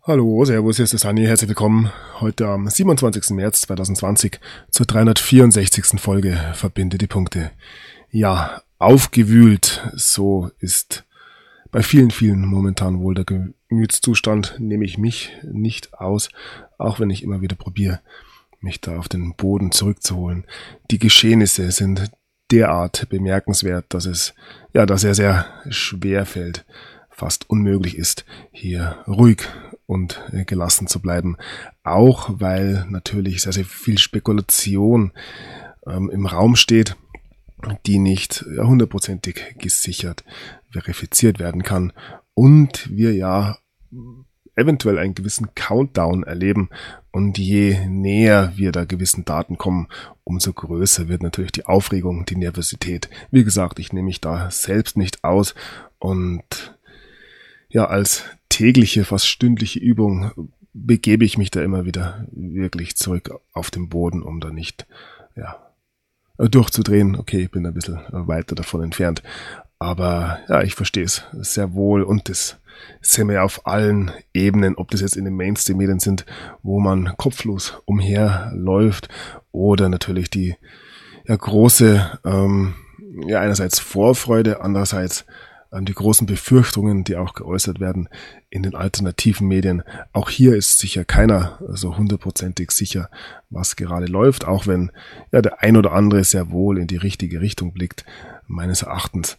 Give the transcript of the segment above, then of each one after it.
Hallo, servus, hier ist der Sani, herzlich willkommen heute am 27. März 2020 zur 364. Folge Verbinde die Punkte. Ja, aufgewühlt, so ist bei vielen momentan wohl der Gemütszustand, nehme ich mich nicht aus, auch wenn ich immer wieder probiere, mich da auf den Boden zurückzuholen. Die Geschehnisse sind derart bemerkenswert, dass es da sehr schwer fällt, fast unmöglich ist, hier ruhig und gelassen zu bleiben. Auch weil natürlich sehr viel Spekulation im Raum steht, die nicht hundertprozentig gesichert verifiziert werden kann. Und wir eventuell einen gewissen Countdown erleben. Und je näher wir da gewissen Daten kommen, umso größer wird natürlich die Aufregung, die Nervosität. Wie gesagt, ich nehme mich da selbst nicht aus. Und als tägliche, fast stündliche Übung begebe ich mich da immer wieder wirklich zurück auf den Boden, um da nicht durchzudrehen. Okay, ich bin ein bisschen weiter davon entfernt. Aber ich verstehe es sehr wohl und das sehen wir ja auf allen Ebenen, ob das jetzt in den Mainstream-Medien sind, wo man kopflos umherläuft oder natürlich die große, einerseits Vorfreude, andererseits die großen Befürchtungen, die auch geäußert werden in den alternativen Medien. Auch hier ist sicher keiner so hundertprozentig sicher, was gerade läuft, auch wenn der ein oder andere sehr wohl in die richtige Richtung blickt, meines Erachtens.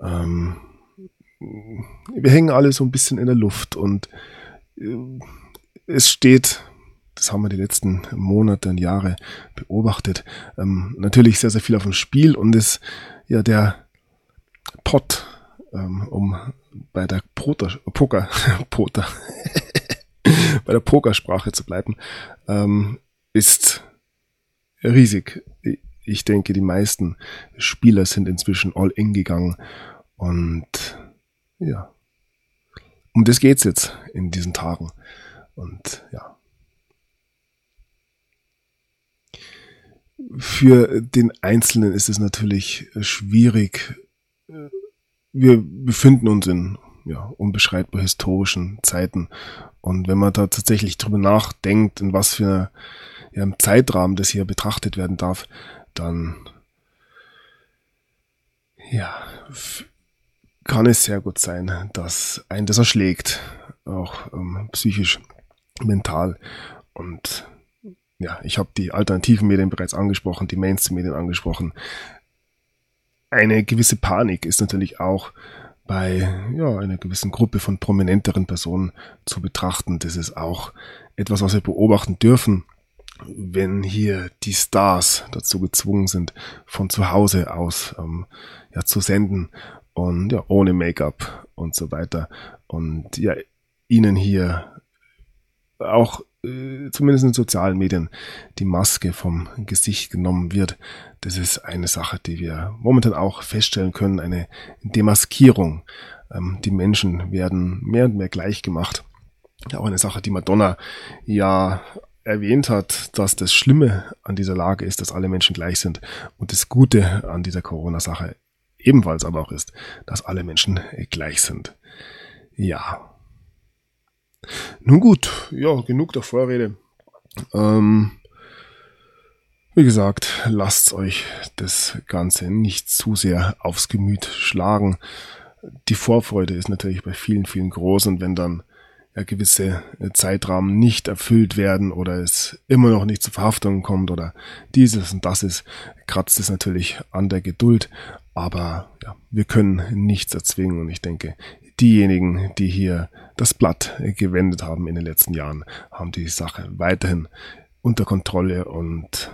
Wir hängen alle so ein bisschen in der Luft und es steht, das haben wir die letzten Monate und Jahre beobachtet, natürlich sehr viel auf dem Spiel und der Pot, um bei der bei der Pokersprache zu bleiben, ist riesig. Ich denke, die meisten Spieler sind inzwischen all in gegangen und um das geht's jetzt in diesen Tagen und für den Einzelnen ist es natürlich schwierig. Wir befinden uns in unbeschreibbar historischen Zeiten. Und wenn man da tatsächlich drüber nachdenkt, in was für einem Zeitrahmen das hier betrachtet werden darf, dann kann es sehr gut sein, dass einen das erschlägt, auch psychisch, mental. Und ich habe die alternativen Medien bereits angesprochen, die Mainstream-Medien angesprochen. Eine gewisse Panik ist natürlich auch bei einer gewissen Gruppe von prominenteren Personen zu betrachten. Das ist auch etwas, was wir beobachten dürfen, wenn hier die Stars dazu gezwungen sind, von zu Hause aus zu senden und ohne Make-up und so weiter. Und ihnen hier auch zumindest in sozialen Medien die Maske vom Gesicht genommen wird. Das ist eine Sache, die wir momentan auch feststellen können, eine Demaskierung. Die Menschen werden mehr und mehr gleich gemacht. Auch eine Sache, die Madonna erwähnt hat, dass das Schlimme an dieser Lage ist, dass alle Menschen gleich sind. Und das Gute an dieser Corona-Sache ebenfalls aber auch ist, dass alle Menschen gleich sind. Ja. Nun gut, genug der Vorrede. Wie gesagt, lasst euch das Ganze nicht zu sehr aufs Gemüt schlagen. Die Vorfreude ist natürlich bei vielen groß und wenn dann gewisse Zeitrahmen nicht erfüllt werden oder es immer noch nicht zu Verhaftungen kommt oder dieses und das ist, kratzt es natürlich an der Geduld. Aber wir können nichts erzwingen und ich denke, diejenigen, die hier das Blatt gewendet haben in den letzten Jahren, haben die Sache weiterhin unter Kontrolle und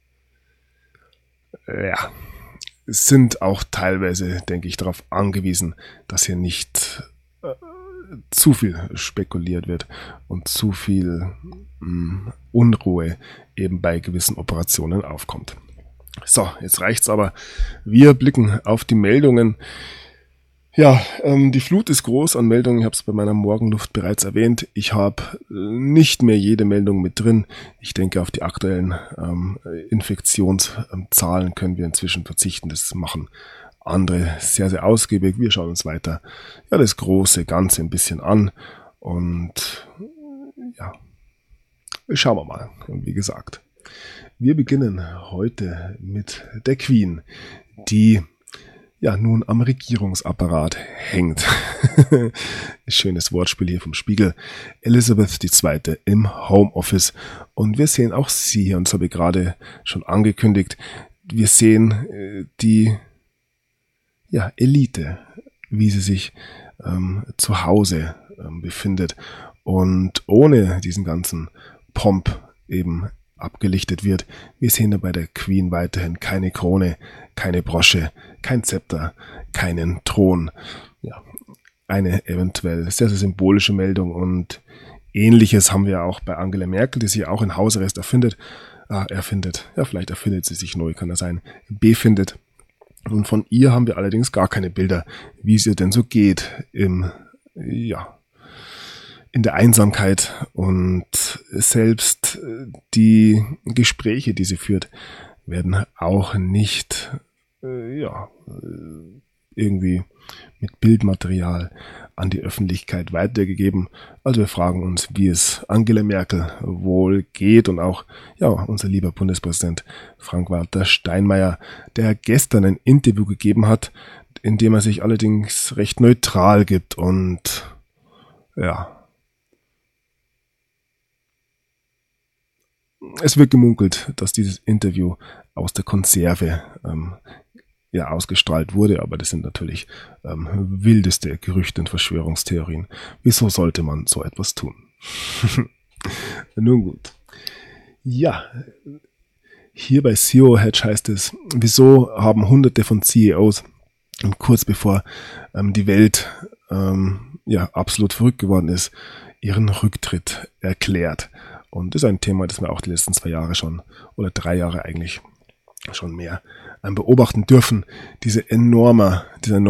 sind auch teilweise, denke ich, darauf angewiesen, dass hier nicht zu viel spekuliert wird und zu viel Unruhe eben bei gewissen Operationen aufkommt. So, jetzt reicht's aber. Wir blicken auf die Meldungen. Die Flut ist groß an Meldungen, ich habe es bei meiner Morgenluft bereits erwähnt. Ich habe nicht mehr jede Meldung mit drin. Ich denke, auf die aktuellen Infektionszahlen können wir inzwischen verzichten. Das machen andere sehr ausgiebig. Wir schauen uns weiter das große Ganze ein bisschen an und ja, schauen wir mal, wie gesagt. Wir beginnen heute mit der Queen, die ja nun am Regierungsapparat hängt. Schönes Wortspiel hier vom Spiegel. Elizabeth II. Im Homeoffice. Und wir sehen auch sie hier, und das habe ich gerade schon angekündigt, wir sehen die Elite, wie sie sich zu Hause befindet und ohne diesen ganzen Pomp eben abgelichtet wird. Wir sehen da bei der Queen weiterhin keine Krone, keine Brosche, kein Zepter, keinen Thron. Ja, eine eventuell sehr, sehr symbolische Meldung, und Ähnliches haben wir auch bei Angela Merkel, die sich auch in Hausarrest vielleicht erfindet sie sich neu, kann das sein, befindet. Und von ihr haben wir allerdings gar keine Bilder, wie es ihr denn so geht in der Einsamkeit, und selbst die Gespräche, die sie führt, werden auch nicht irgendwie mit Bildmaterial an die Öffentlichkeit weitergegeben. Also wir fragen uns, wie es Angela Merkel wohl geht, und auch unser lieber Bundespräsident Frank-Walter Steinmeier, der gestern ein Interview gegeben hat, in dem er sich allerdings recht neutral gibt, und es wird gemunkelt, dass dieses Interview aus der Konserve ausgestrahlt wurde, aber das sind natürlich wildeste Gerüchte und Verschwörungstheorien. Wieso sollte man so etwas tun? Nun gut. Ja, hier bei CEO Hedge heißt es, wieso haben Hunderte von CEOs kurz bevor die Welt absolut verrückt geworden ist, ihren Rücktritt erklärt. Und das ist ein Thema, das wir auch die letzten 2 Jahre schon, oder 3 Jahre eigentlich schon mehr beobachten dürfen. Dieser enorme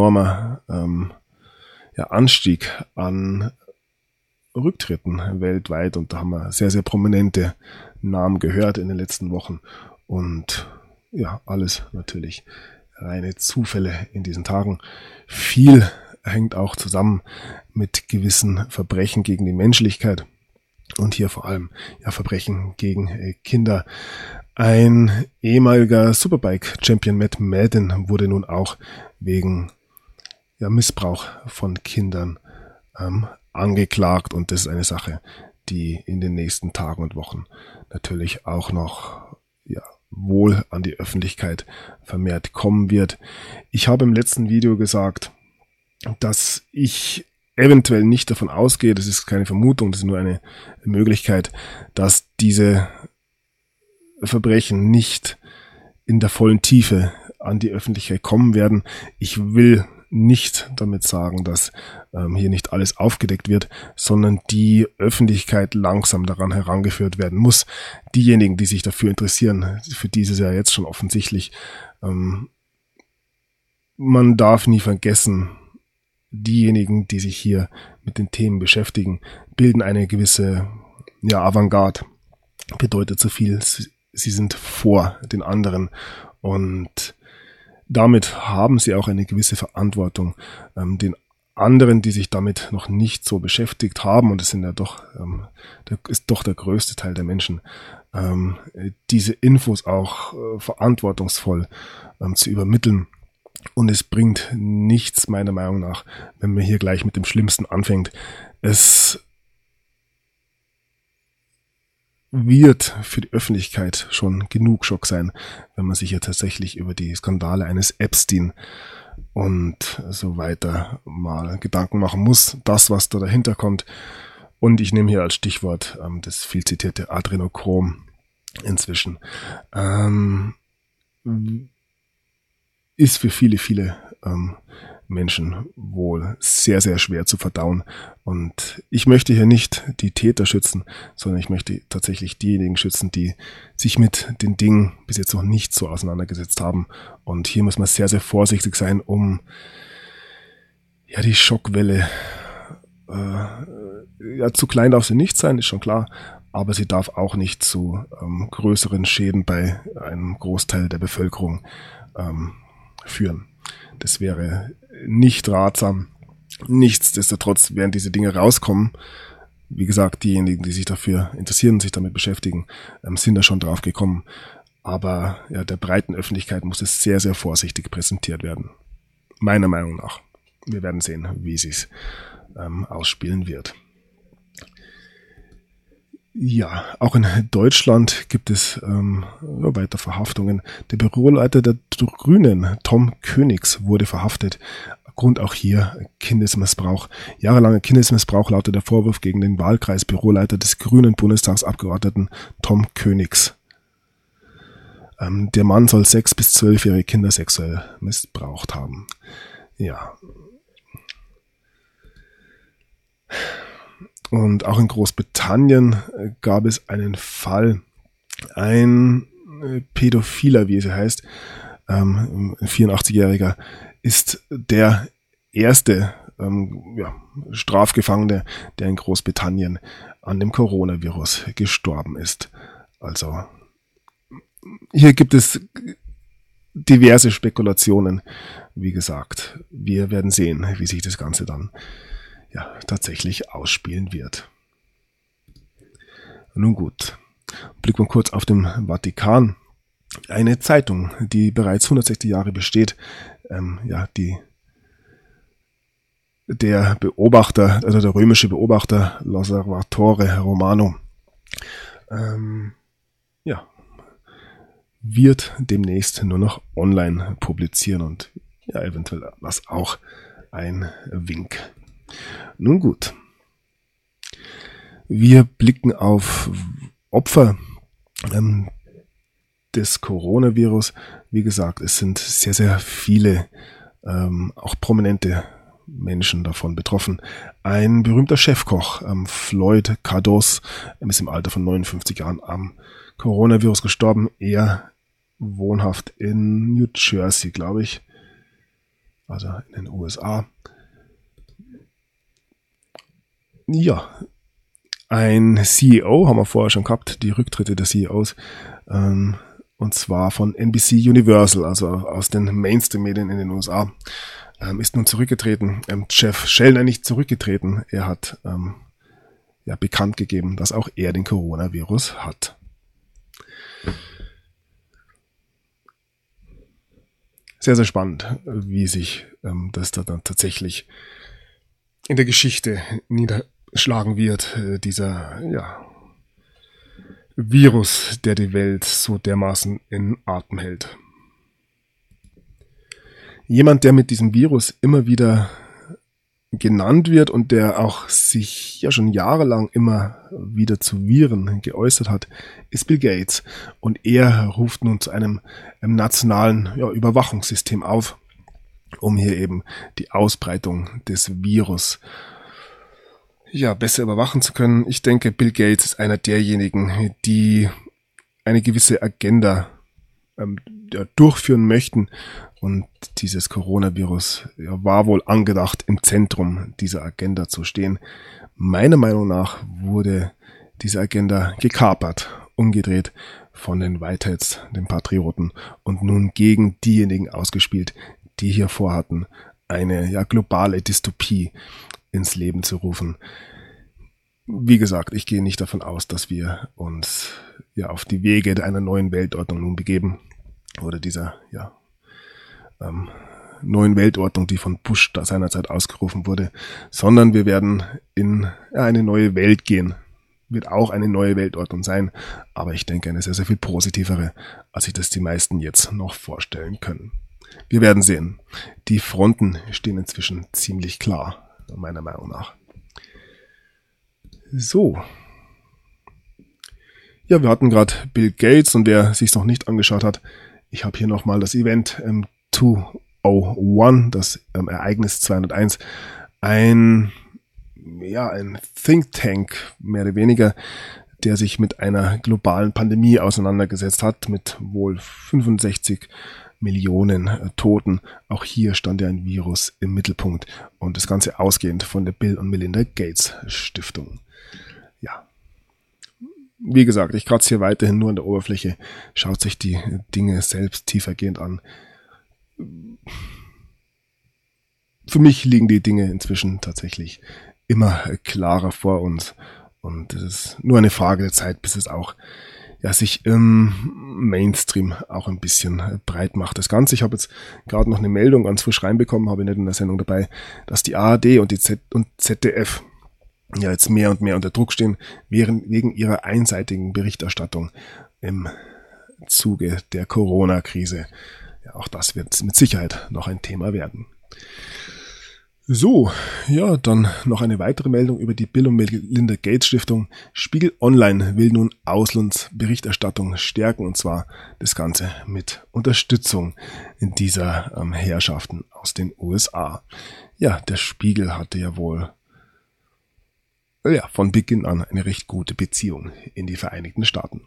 Anstieg an Rücktritten weltweit, und da haben wir sehr, sehr prominente Namen gehört in den letzten Wochen, und alles natürlich reine Zufälle in diesen Tagen. Viel hängt auch zusammen mit gewissen Verbrechen gegen die Menschlichkeit. Und hier vor allem Verbrechen gegen Kinder. Ein ehemaliger Superbike-Champion Matt Madden wurde nun auch wegen Missbrauch von Kindern angeklagt. Und das ist eine Sache, die in den nächsten Tagen und Wochen natürlich auch noch wohl an die Öffentlichkeit vermehrt kommen wird. Ich habe im letzten Video gesagt, dass ich eventuell nicht davon ausgehe, das ist keine Vermutung, das ist nur eine Möglichkeit, dass diese Verbrechen nicht in der vollen Tiefe an die Öffentlichkeit kommen werden. Ich will nicht damit sagen, dass hier nicht alles aufgedeckt wird, sondern die Öffentlichkeit langsam daran herangeführt werden muss. Diejenigen, die sich dafür interessieren, für die ist es ja jetzt schon offensichtlich. Man darf nie vergessen, diejenigen, die sich hier mit den Themen beschäftigen, bilden eine gewisse Avantgarde. Bedeutet so viel, sie sind vor den anderen, und damit haben sie auch eine gewisse Verantwortung den anderen, die sich damit noch nicht so beschäftigt haben, und es sind ist doch der größte Teil der Menschen, diese Infos auch verantwortungsvoll zu übermitteln. Und es bringt nichts, meiner Meinung nach, wenn man hier gleich mit dem Schlimmsten anfängt. Es wird für die Öffentlichkeit schon genug Schock sein, wenn man sich hier tatsächlich über die Skandale eines Epstein und so weiter mal Gedanken machen muss. Das, was da dahinter kommt. Und ich nehme hier als Stichwort das viel zitierte Adrenochrom inzwischen. Ist für viele Menschen wohl sehr, sehr schwer zu verdauen. Und ich möchte hier nicht die Täter schützen, sondern ich möchte tatsächlich diejenigen schützen, die sich mit den Dingen bis jetzt noch nicht so auseinandergesetzt haben. Und hier muss man sehr, sehr vorsichtig sein, um die Schockwelle, zu klein darf sie nicht sein, ist schon klar, aber sie darf auch nicht zu größeren Schäden bei einem Großteil der Bevölkerung führen. Das wäre nicht ratsam. Nichtsdestotrotz werden diese Dinge rauskommen, wie gesagt, diejenigen, die sich dafür interessieren, sich damit beschäftigen, sind da schon drauf gekommen. Aber ja, der breiten Öffentlichkeit muss es sehr, sehr vorsichtig präsentiert werden. Meiner Meinung nach. Wir werden sehen, wie es sich ausspielen wird. Ja, auch in Deutschland gibt es weiter Verhaftungen. Der Büroleiter der Grünen, Tom Königs, wurde verhaftet. Grund auch hier Kindesmissbrauch. Jahrelanger Kindesmissbrauch lautet der Vorwurf gegen den Wahlkreis-Büroleiter des Grünen Bundestagsabgeordneten Tom Königs. Der Mann soll 6- bis 12-jährige Kinder sexuell missbraucht haben. Ja. Und auch in Großbritannien gab es einen Fall, ein Pädophiler, wie es heißt, ein 84-Jähriger, ist der erste Strafgefangene, der in Großbritannien an dem Coronavirus gestorben ist. Also hier gibt es diverse Spekulationen. Wie gesagt, wir werden sehen, wie sich das Ganze dann tatsächlich ausspielen wird. Nun gut, blicken wir kurz auf den Vatikan. Eine Zeitung, die bereits 160 Jahre besteht, der Beobachter, also der römische Beobachter L'Osservatore Romano, wird demnächst nur noch online publizieren und eventuell was auch ein Wink. Nun gut. Wir blicken auf Opfer des Coronavirus. Wie gesagt, es sind sehr, sehr viele, auch prominente Menschen davon betroffen. Ein berühmter Chefkoch, Floyd Cardoz, ist im Alter von 59 Jahren am Coronavirus gestorben. Er wohnhaft in New Jersey, glaube ich. Also in den USA. Ja, ein CEO haben wir vorher schon gehabt, die Rücktritte der CEOs, und zwar von NBC Universal, also aus den Mainstream-Medien in den USA, ist nun zurückgetreten. Jeff Schellner nicht zurückgetreten, er hat bekannt gegeben, dass auch er den Coronavirus hat. Sehr, sehr spannend, wie sich das da dann tatsächlich in der Geschichte niederschlagen wird, dieser Virus, der die Welt so dermaßen in Atem hält. Jemand, der mit diesem Virus immer wieder genannt wird und der auch sich ja schon jahrelang immer wieder zu Viren geäußert hat, ist Bill Gates. Und er ruft nun zu einem nationalen Überwachungssystem auf, um hier eben die Ausbreitung des Virus besser überwachen zu können. Ich denke, Bill Gates ist einer derjenigen, die eine gewisse Agenda durchführen möchten. Und dieses Coronavirus war wohl angedacht, im Zentrum dieser Agenda zu stehen. Meiner Meinung nach wurde diese Agenda gekapert, umgedreht von den Whiteheads, den Patrioten, und nun gegen diejenigen ausgespielt, die hier vorhatten, eine globale Dystopie ins Leben zu rufen. Wie gesagt, ich gehe nicht davon aus, dass wir uns auf die Wege einer neuen Weltordnung nun begeben oder dieser neuen Weltordnung, die von Bush da seinerzeit ausgerufen wurde, sondern wir werden in eine neue Welt gehen. Wird auch eine neue Weltordnung sein, aber ich denke eine sehr, sehr viel positivere, als sich das die meisten jetzt noch vorstellen können. Wir werden sehen. Die Fronten stehen inzwischen ziemlich klar, meiner Meinung nach. So. Ja, wir hatten gerade Bill Gates, und wer sich es noch nicht angeschaut hat, ich habe hier nochmal das Event 201, das Ereignis 201, ein Think Tank, mehr oder weniger, der sich mit einer globalen Pandemie auseinandergesetzt hat, mit wohl 65 Millionen Toten. Auch hier stand ja ein Virus im Mittelpunkt und das Ganze ausgehend von der Bill und Melinda Gates Stiftung. Ja. Wie gesagt, ich kratze hier weiterhin nur an der Oberfläche, schaut sich die Dinge selbst tiefergehend an. Für mich liegen die Dinge inzwischen tatsächlich immer klarer vor uns Und es ist nur eine Frage der Zeit, bis es auch sich im Mainstream auch ein bisschen breit macht. Das Ganze, ich habe jetzt gerade noch eine Meldung ganz frisch reinbekommen, habe ich nicht in der Sendung dabei, dass die ARD und die ZDF jetzt mehr und mehr unter Druck stehen, wegen ihrer einseitigen Berichterstattung im Zuge der Corona-Krise. Ja, auch das wird mit Sicherheit noch ein Thema werden. So, ja, dann noch eine weitere Meldung über die Bill und Melinda Gates Stiftung. Spiegel Online will nun Auslandsberichterstattung stärken, und zwar das Ganze mit Unterstützung dieser Herrschaften aus den USA. Ja, der Spiegel hatte ja wohl von Beginn an eine recht gute Beziehung in die Vereinigten Staaten.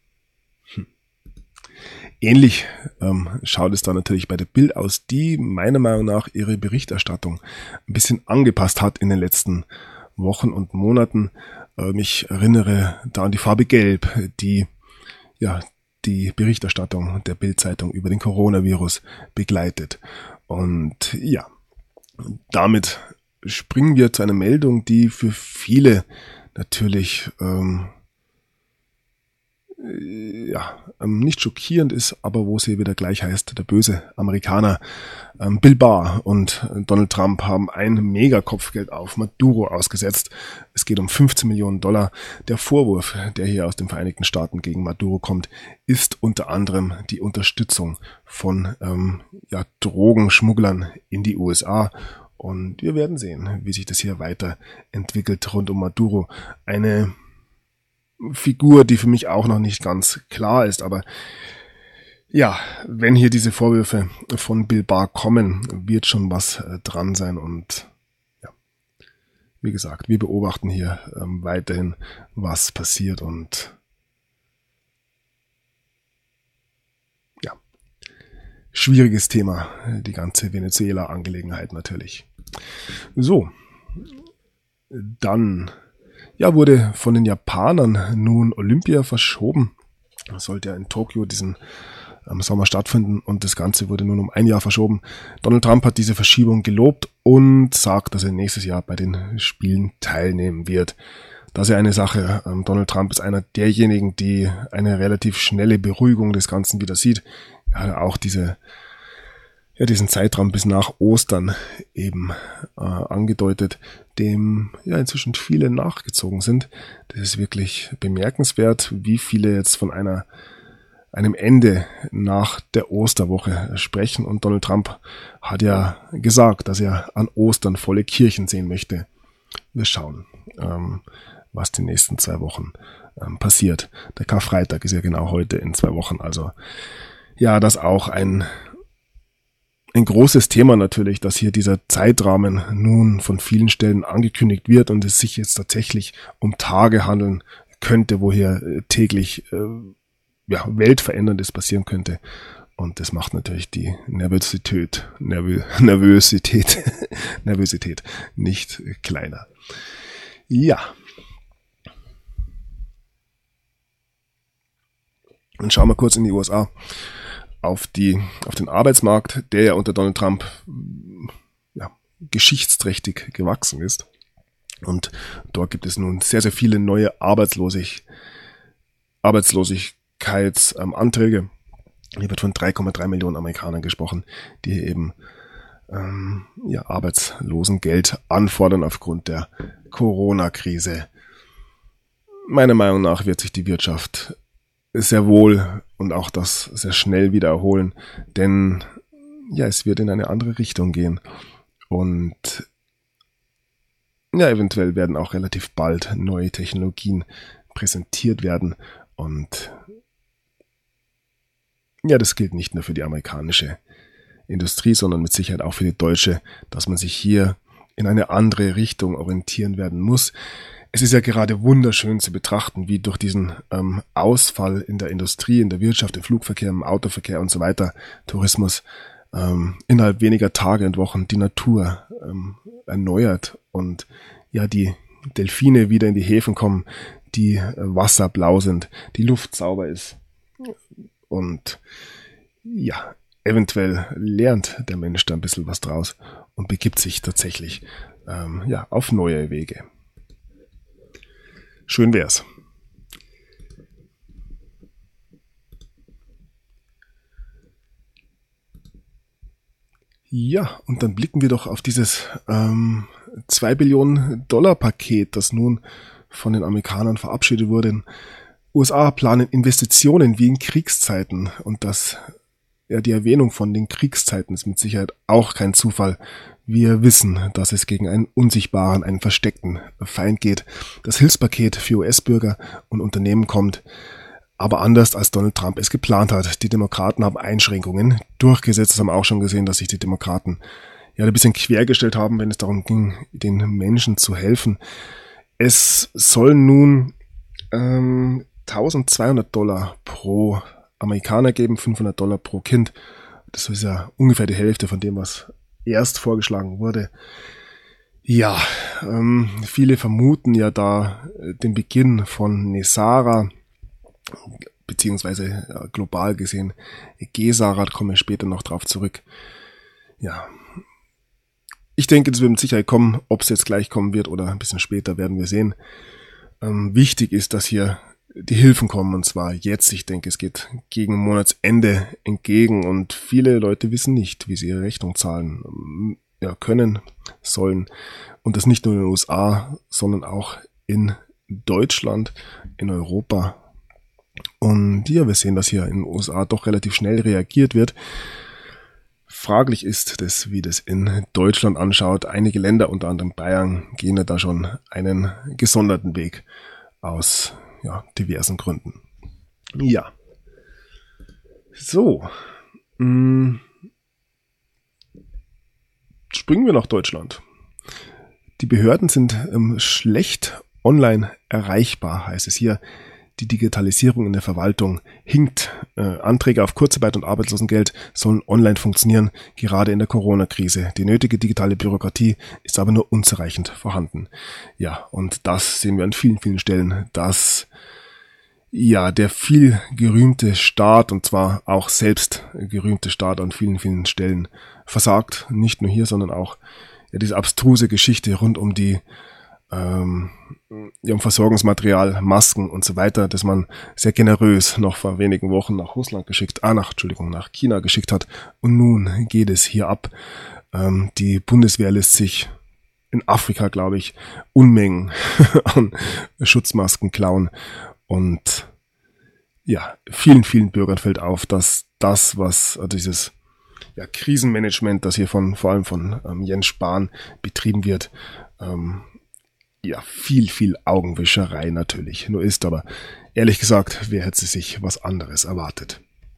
Ähnlich schaut es da natürlich bei der Bild aus, die meiner Meinung nach ihre Berichterstattung ein bisschen angepasst hat in den letzten Wochen und Monaten. Ich erinnere da an die Farbe Gelb, die die Berichterstattung der Bild-Zeitung über den Coronavirus begleitet. Und ja, damit springen wir zu einer Meldung, die für viele natürlich nicht schockierend ist, aber wo sie wieder gleich heißt, der böse Amerikaner Bill Barr und Donald Trump haben ein Megakopfgeld auf Maduro ausgesetzt. Es geht um $15 Millionen. Der Vorwurf, der hier aus den Vereinigten Staaten gegen Maduro kommt, ist unter anderem die Unterstützung von Drogenschmugglern in die USA. Und wir werden sehen, wie sich das hier weiterentwickelt rund um Maduro. Eine Figur, die für mich auch noch nicht ganz klar ist, aber ja, wenn hier diese Vorwürfe von Bill Barr kommen, wird schon was dran sein. Und ja, wie gesagt, wir beobachten hier weiterhin, was passiert. Und ja, schwieriges Thema, die ganze Venezuela-Angelegenheit natürlich. So, dann wurde von den Japanern nun Olympia verschoben. Das sollte ja in Tokio diesen Sommer stattfinden und das Ganze wurde nun um ein Jahr verschoben. Donald Trump hat diese Verschiebung gelobt und sagt, dass er nächstes Jahr bei den Spielen teilnehmen wird. Das ist ja eine Sache. Donald Trump ist einer derjenigen, die eine relativ schnelle Beruhigung des Ganzen wieder sieht. Er hat auch diesen Zeitraum bis nach Ostern eben angedeutet, dem inzwischen viele nachgezogen sind. Das ist wirklich bemerkenswert, wie viele jetzt von einem Ende nach der Osterwoche sprechen. Und Donald Trump hat ja gesagt, dass er an Ostern volle Kirchen sehen möchte. Wir schauen, was die nächsten 2 Wochen passiert. Der Karfreitag ist ja genau heute in 2 Wochen. Also ja, das auch ein großes Thema natürlich, dass hier dieser Zeitrahmen nun von vielen Stellen angekündigt wird und es sich jetzt tatsächlich um Tage handeln könnte, wo hier täglich Weltveränderndes passieren könnte. Und das macht natürlich die Nervosität nicht kleiner. Ja. Und schauen wir kurz in die USA. Auf den Arbeitsmarkt, der ja unter Donald Trump geschichtsträchtig gewachsen ist. Und dort gibt es nun sehr, sehr viele neue Arbeitslosigkeitsanträge. Hier wird von 3,3 Millionen Amerikanern gesprochen, die eben Arbeitslosengeld anfordern aufgrund der Corona-Krise. Meiner Meinung nach wird sich die Wirtschaft sehr wohl und auch das sehr schnell wieder erholen, denn es wird in eine andere Richtung gehen und eventuell werden auch relativ bald neue Technologien präsentiert werden und das gilt nicht nur für die amerikanische Industrie, sondern mit Sicherheit auch für die deutsche, dass man sich hier in eine andere Richtung orientieren werden muss. Es ist ja gerade wunderschön zu betrachten, wie durch diesen Ausfall in der Industrie, in der Wirtschaft, im Flugverkehr, im Autoverkehr und so weiter, Tourismus, innerhalb weniger Tage und Wochen die Natur erneuert und die Delfine wieder in die Häfen kommen, die Wasser blau sind, die Luft sauber ist und eventuell lernt der Mensch da ein bisschen was draus und begibt sich tatsächlich auf neue Wege. Schön wär's. Ja, und dann blicken wir doch auf dieses 2 Billionen Dollar Paket, das nun von den Amerikanern verabschiedet wurde. USA planen Investitionen wie in Kriegszeiten, und die Erwähnung von den Kriegszeiten ist mit Sicherheit auch kein Zufall. Wir wissen, dass es gegen einen unsichtbaren, einen versteckten Feind geht. Das Hilfspaket für US-Bürger und Unternehmen kommt aber anders, als Donald Trump es geplant hat. Die Demokraten haben Einschränkungen durchgesetzt. Das haben wir auch schon gesehen, dass sich die Demokraten ein bisschen quergestellt haben, wenn es darum ging, den Menschen zu helfen. Es soll nun $1.200 pro Amerikaner geben, $500 pro Kind. Das ist ja ungefähr die Hälfte von dem, was erst vorgeschlagen wurde. Ja, viele vermuten ja da den Beginn von NESARA, beziehungsweise global gesehen GESARA, da kommen wir später noch drauf zurück. Ja, ich denke, das wird mit Sicherheit kommen. Ob es jetzt gleich kommen wird oder ein bisschen später, werden wir sehen. Wichtig ist, dass hier die Hilfen kommen, und zwar jetzt. Ich denke, es geht gegen Monatsende entgegen, und viele Leute wissen nicht, wie sie ihre Rechnung zahlen können, sollen. Und das nicht nur in den USA, sondern auch in Deutschland, in Europa. Und ja, wir sehen, dass hier in den USA doch relativ schnell reagiert wird. Fraglich ist das, wie das in Deutschland anschaut. Einige Länder, unter anderem Bayern, gehen ja da schon einen gesonderten Weg aus diversen Gründen. Ja. So. Springen wir nach Deutschland. Die Behörden sind schlecht online erreichbar, heißt es hier. Die Digitalisierung in der Verwaltung hinkt. Anträge auf Kurzarbeit und Arbeitslosengeld sollen online funktionieren, gerade in der Corona-Krise. Die nötige digitale Bürokratie ist aber nur unzureichend vorhanden. Ja, und das sehen wir an vielen, vielen Stellen, dass der viel gerühmte Staat, und zwar auch selbst gerühmte Staat, an vielen, vielen Stellen versagt. Nicht nur hier, sondern auch diese abstruse Geschichte rund um die um Versorgungsmaterial, Masken und so weiter, das man sehr generös noch vor wenigen Wochen nach nach China geschickt hat. Und nun geht es hier ab. Die Bundeswehr lässt sich in Afrika, glaube ich, Unmengen an Schutzmasken klauen. Und vielen, vielen Bürgern fällt auf, dass dieses Krisenmanagement, das hier vor allem von Jens Spahn betrieben wird, viel, viel Augenwischerei natürlich nur ist, aber ehrlich gesagt, wer hätte sich was anderes erwartet?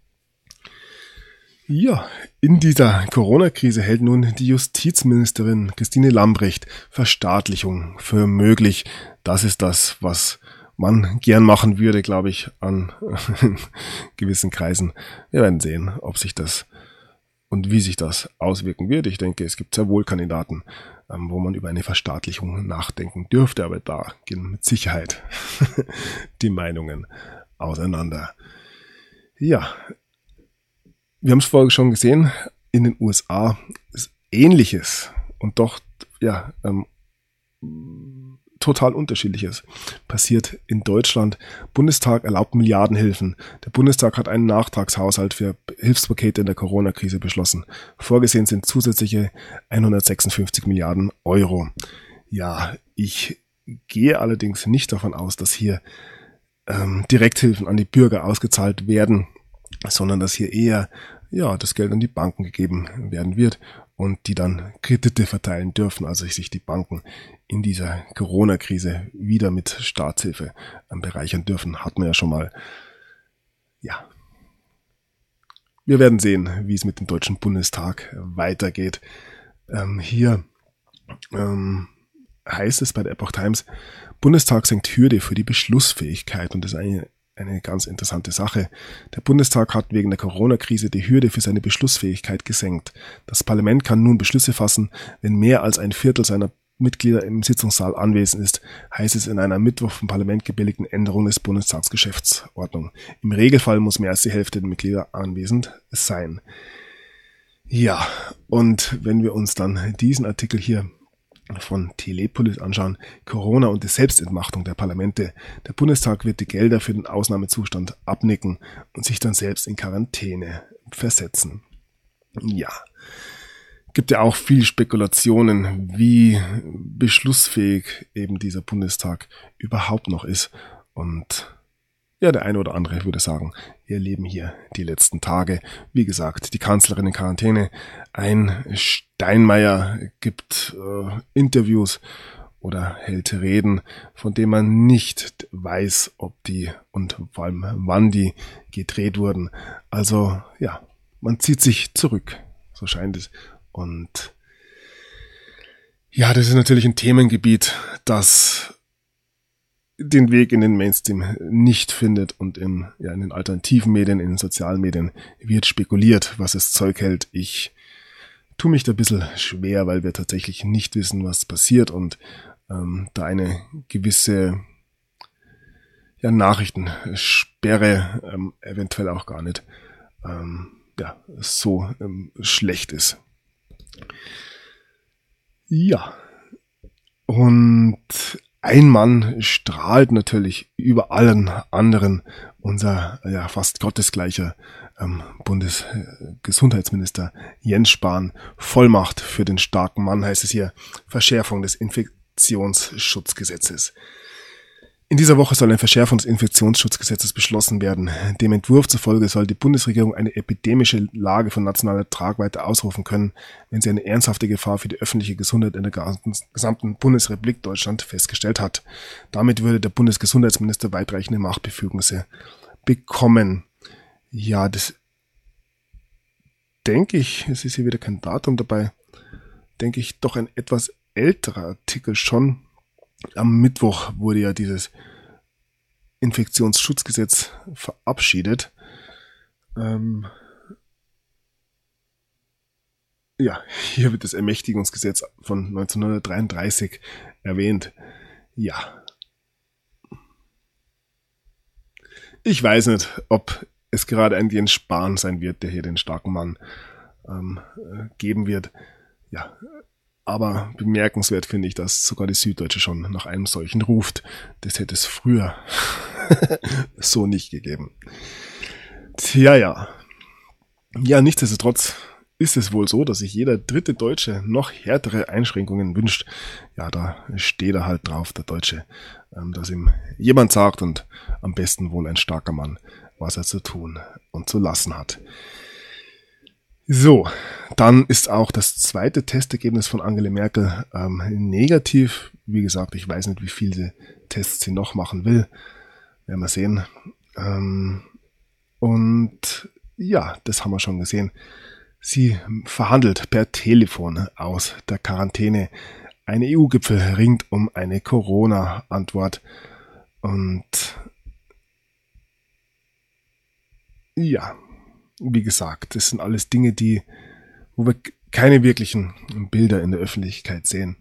Ja, in dieser Corona-Krise hält nun die Justizministerin Christine Lambrecht Verstaatlichung für möglich. Das ist das, was man gern machen würde, glaube ich, an gewissen Kreisen. Wir werden sehen, ob sich das und wie sich das auswirken wird. Ich denke, es gibt sehr wohl Kandidaten, wo man über eine Verstaatlichung nachdenken dürfte, aber da gehen mit Sicherheit die Meinungen auseinander. Ja, wir haben es vorher schon gesehen, in den USA ist Ähnliches und doch total Unterschiedliches passiert in Deutschland. Bundestag erlaubt Milliardenhilfen. Der Bundestag hat einen Nachtragshaushalt für Hilfspakete in der Corona-Krise beschlossen. Vorgesehen sind zusätzliche 156 Milliarden Euro. Ja, ich gehe allerdings nicht davon aus, dass hier Direkthilfen an die Bürger ausgezahlt werden, sondern dass hier eher das Geld an die Banken gegeben werden wird und die dann Kredite verteilen dürfen, also sich die Banken in dieser Corona-Krise wieder mit Staatshilfe bereichern dürfen. Hat man ja schon mal. Ja. Wir werden sehen, wie es mit dem Deutschen Bundestag weitergeht. Hier heißt es bei der Epoch Times, Bundestag senkt Hürde für die Beschlussfähigkeit, und das ist eine ganz interessante Sache. Der Bundestag hat wegen der Corona-Krise die Hürde für seine Beschlussfähigkeit gesenkt. Das Parlament kann nun Beschlüsse fassen, wenn mehr als ein Viertel seiner Mitglieder im Sitzungssaal anwesend ist, heißt es in einer Mittwoch vom Parlament gebilligten Änderung des Bundestagsgeschäftsordnung. Im Regelfall muss mehr als die Hälfte der Mitglieder anwesend sein. Ja, und wenn wir uns dann diesen Artikel hier von Telepolis anschauen, Corona und die Selbstentmachtung der Parlamente. Der Bundestag wird die Gelder für den Ausnahmezustand abnicken und sich dann selbst in Quarantäne versetzen. Ja, gibt ja auch viel Spekulationen, wie beschlussfähig eben dieser Bundestag überhaupt noch ist. Und ja, der eine oder andere würde sagen, wir erleben hier die letzten Tage. Wie gesagt, die Kanzlerin in Quarantäne, ein Steinmeier gibt Interviews oder hält Reden, von denen man nicht weiß, ob die und vor allem wann die gedreht wurden. Also ja, man zieht sich zurück, so scheint es. Und ja, das ist natürlich ein Themengebiet, das den Weg in den Mainstream nicht findet und in den alternativen Medien, in den sozialen Medien wird spekuliert, was es Zeug hält. Ich tue mich da ein bisschen schwer, weil wir tatsächlich nicht wissen, was passiert und da eine gewisse Nachrichtensperre eventuell auch gar nicht so schlecht ist. Ja, und ein Mann strahlt natürlich über allen anderen, unser fast gottesgleicher Bundesgesundheitsminister Jens Spahn. Vollmacht für den starken Mann, heißt es hier, Verschärfung des Infektionsschutzgesetzes. In dieser Woche soll eine Verschärfung des Infektionsschutzgesetzes beschlossen werden. Dem Entwurf zufolge soll die Bundesregierung eine epidemische Lage von nationaler Tragweite ausrufen können, wenn sie eine ernsthafte Gefahr für die öffentliche Gesundheit in der gesamten Bundesrepublik Deutschland festgestellt hat. Damit würde der Bundesgesundheitsminister weitreichende Machtbefugnisse bekommen. Ja, das denke ich, es ist hier wieder kein Datum dabei, denke ich doch ein etwas älterer Artikel schon. Am Mittwoch wurde ja dieses Infektionsschutzgesetz verabschiedet. Hier wird das Ermächtigungsgesetz von 1933 erwähnt. Ja. Ich weiß nicht, ob es gerade ein Jens Spahn sein wird, der hier den starken Mann geben wird. Ja, aber bemerkenswert finde ich, dass sogar die Süddeutsche schon nach einem solchen ruft. Das hätte es früher so nicht gegeben. Ja, nichtsdestotrotz ist es wohl so, dass sich jeder dritte Deutsche noch härtere Einschränkungen wünscht. Ja, da steht er halt drauf, der Deutsche, dass ihm jemand sagt und am besten wohl ein starker Mann, was er zu tun und zu lassen hat. So, dann ist auch das zweite Testergebnis von Angela Merkel negativ. Wie gesagt, ich weiß nicht, wie viele Tests sie noch machen will. Werden wir sehen. Und ja, das haben wir schon gesehen. Sie verhandelt per Telefon aus der Quarantäne. Ein EU-Gipfel ringt um eine Corona-Antwort. Und ja, wie gesagt, das sind alles Dinge, wo wir keine wirklichen Bilder in der Öffentlichkeit sehen.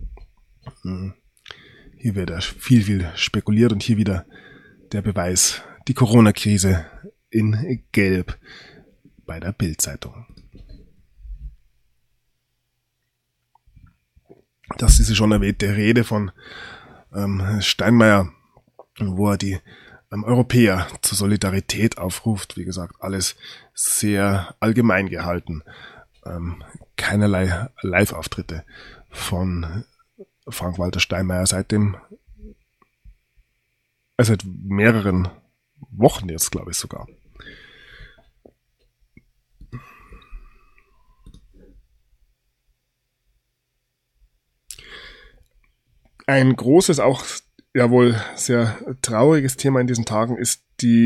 Hier wird viel spekuliert und hier wieder der Beweis, die Corona-Krise in Gelb bei der Bild-Zeitung. Das ist schon erwähnte Rede von Steinmeier, wo er die Europäer zur Solidarität aufruft. Wie gesagt, alles sehr allgemein gehalten. Keinerlei Live-Auftritte von Frank-Walter Steinmeier seit mehreren Wochen jetzt, glaube ich sogar. Ein großes, auch ja wohl sehr trauriges Thema in diesen Tagen ist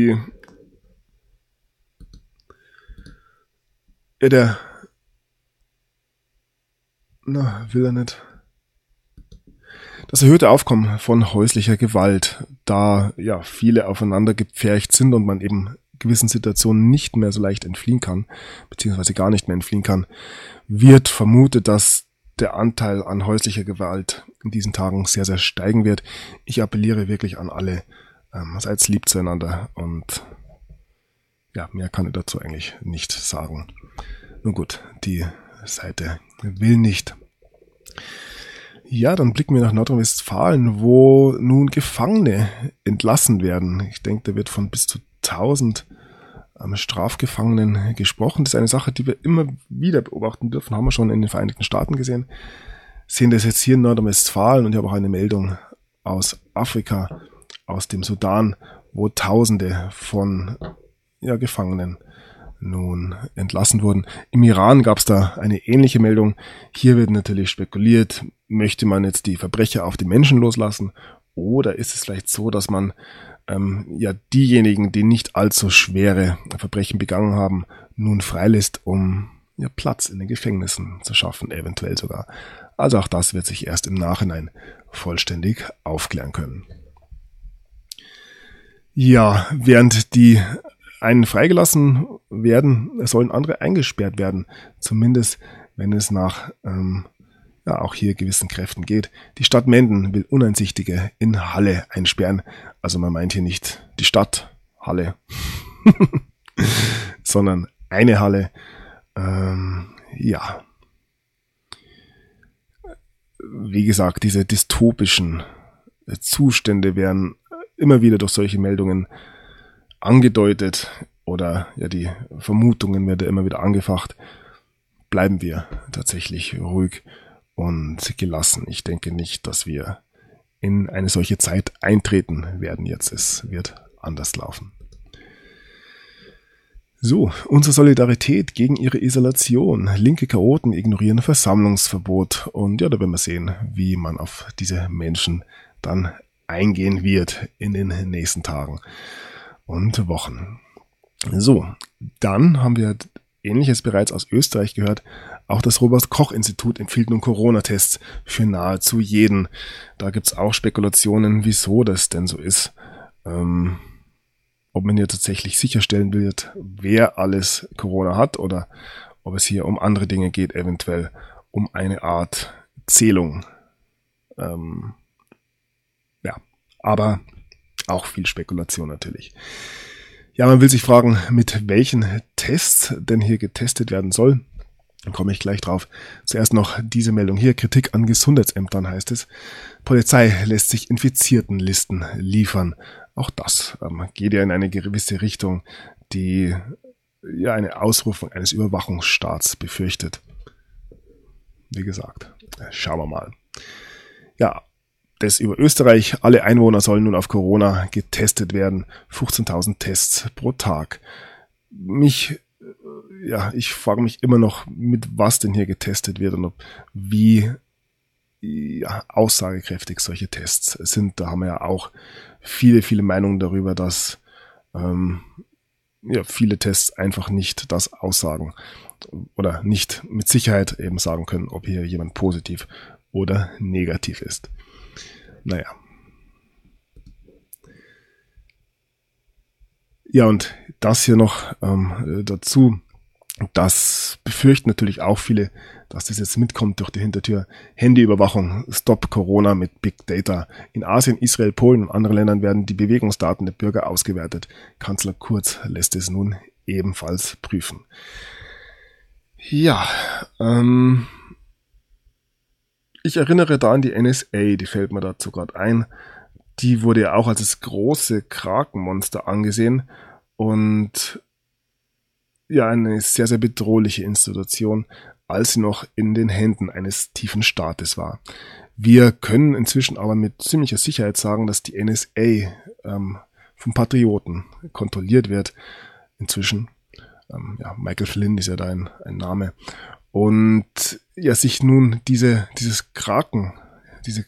das erhöhte Aufkommen von häuslicher Gewalt, da ja viele aufeinander gepfercht sind und man eben gewissen Situationen nicht mehr so leicht entfliehen kann, beziehungsweise gar nicht mehr entfliehen kann, wird vermutet, dass der Anteil an häuslicher Gewalt in diesen Tagen sehr, sehr steigen wird. Ich appelliere wirklich an alle, seid lieb zueinander und ja, mehr kann ich dazu eigentlich nicht sagen. Nun gut, die Seite will nicht. Ja, dann blicken wir nach Nordrhein-Westfalen, wo nun Gefangene entlassen werden. Ich denke, da wird von bis zu 1000 Strafgefangenen gesprochen. Das ist eine Sache, die wir immer wieder beobachten dürfen, haben wir schon in den Vereinigten Staaten gesehen. Sehen das jetzt hier in Nordrhein-Westfalen, und ich habe auch eine Meldung aus Afrika, aus dem Sudan, wo Tausende von Gefangenen nun entlassen wurden. Im Iran gab es da eine ähnliche Meldung. Hier wird natürlich spekuliert, möchte man jetzt die Verbrecher auf die Menschen loslassen, oder ist es vielleicht so, dass man diejenigen, die nicht allzu schwere Verbrechen begangen haben, nun freilässt, um Platz in den Gefängnissen zu schaffen, eventuell sogar. Also auch das wird sich erst im Nachhinein vollständig aufklären können. Ja, während die einen freigelassen werden, sollen andere eingesperrt werden. Zumindest, wenn es nach auch hier gewissen Kräften geht. Die Stadt Menden will Uneinsichtige in Halle einsperren. Also man meint hier nicht die Stadt Halle, sondern eine Halle. Wie gesagt, diese dystopischen Zustände werden immer wieder durch solche Meldungen angedeutet, oder die Vermutungen werden immer wieder angefacht. Bleiben wir tatsächlich ruhig und gelassen. Ich denke nicht, dass wir in eine solche Zeit eintreten werden jetzt. Es wird anders laufen. So, unsere Solidarität gegen ihre Isolation. Linke Chaoten ignorieren Versammlungsverbot. Und da werden wir sehen, wie man auf diese Menschen dann eingehen wird in den nächsten Tagen und Wochen. So, dann haben wir Ähnliches bereits aus Österreich gehört. Auch das Robert-Koch-Institut empfiehlt nun Corona-Tests für nahezu jeden. Da gibt's auch Spekulationen, wieso das denn so ist. Ob man hier tatsächlich sicherstellen wird, wer alles Corona hat, oder ob es hier um andere Dinge geht, eventuell um eine Art Zählung. Aber auch viel Spekulation natürlich. Ja, man will sich fragen, mit welchen Tests denn hier getestet werden soll. Dann komme ich gleich drauf. Zuerst noch diese Meldung hier. Kritik an Gesundheitsämtern heißt es. Polizei lässt sich Infiziertenlisten liefern. Auch das geht ja in eine gewisse Richtung, die eine Ausrufung eines Überwachungsstaats befürchtet. Wie gesagt, schauen wir mal. Ja, das über Österreich. Alle Einwohner sollen nun auf Corona getestet werden. 15.000 Tests pro Tag. Ich frage mich immer noch, mit was denn hier getestet wird und wie aussagekräftig solche Tests sind. Da haben wir ja auch viele, viele Meinungen darüber, dass viele Tests einfach nicht das aussagen oder nicht mit Sicherheit eben sagen können, ob hier jemand positiv oder negativ ist. Naja. Ja, und das hier noch dazu, das befürchten natürlich auch viele, dass das jetzt mitkommt durch die Hintertür. Handyüberwachung, Stop Corona mit Big Data. In Asien, Israel, Polen und anderen Ländern werden die Bewegungsdaten der Bürger ausgewertet. Kanzler Kurz lässt es nun ebenfalls prüfen. Ja, ich erinnere da an die NSA, die fällt mir dazu gerade ein. Die wurde ja auch als das große Krakenmonster angesehen und eine sehr, sehr bedrohliche Institution, als sie noch in den Händen eines tiefen Staates war. Wir können inzwischen aber mit ziemlicher Sicherheit sagen, dass die NSA von Patrioten kontrolliert wird. Inzwischen, Michael Flynn ist ja da ein Name. Und sich nun dieses Kraken, diese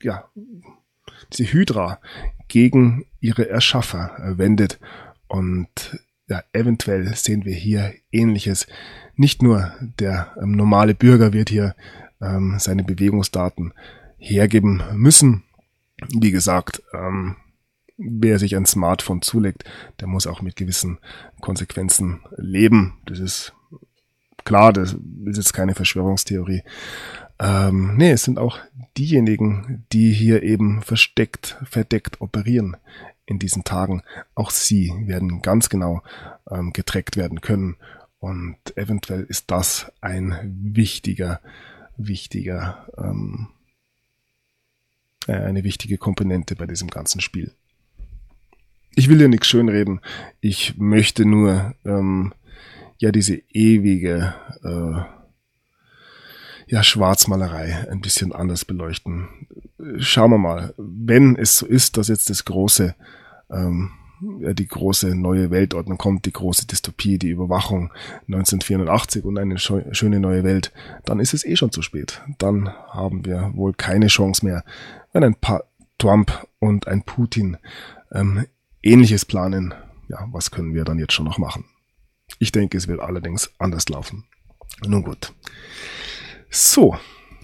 Hydra gegen ihre Erschaffer wendet. Und eventuell sehen wir hier Ähnliches. Nicht nur der normale Bürger wird hier seine Bewegungsdaten hergeben müssen. Wie gesagt, wer sich ein Smartphone zulegt, der muss auch mit gewissen Konsequenzen leben. Das ist klar, das ist jetzt keine Verschwörungstheorie. Es sind auch diejenigen, die hier eben verdeckt operieren in diesen Tagen. Auch sie werden ganz genau getrackt werden können. Und eventuell ist das ein wichtiger eine wichtige Komponente bei diesem ganzen Spiel. Ich will ja nichts schönreden. Ich möchte nur diese ewige Schwarzmalerei ein bisschen anders beleuchten. Schauen wir mal, wenn es so ist, dass jetzt die große neue Weltordnung kommt, die große Dystopie, die Überwachung 1984 und eine schöne neue Welt, dann ist es schon zu spät. Dann haben wir wohl keine Chance mehr, wenn ein paar Trump und ein Putin Ähnliches planen. Ja, was können wir dann jetzt schon noch machen? Ich denke, es wird allerdings anders laufen. Nun gut. So.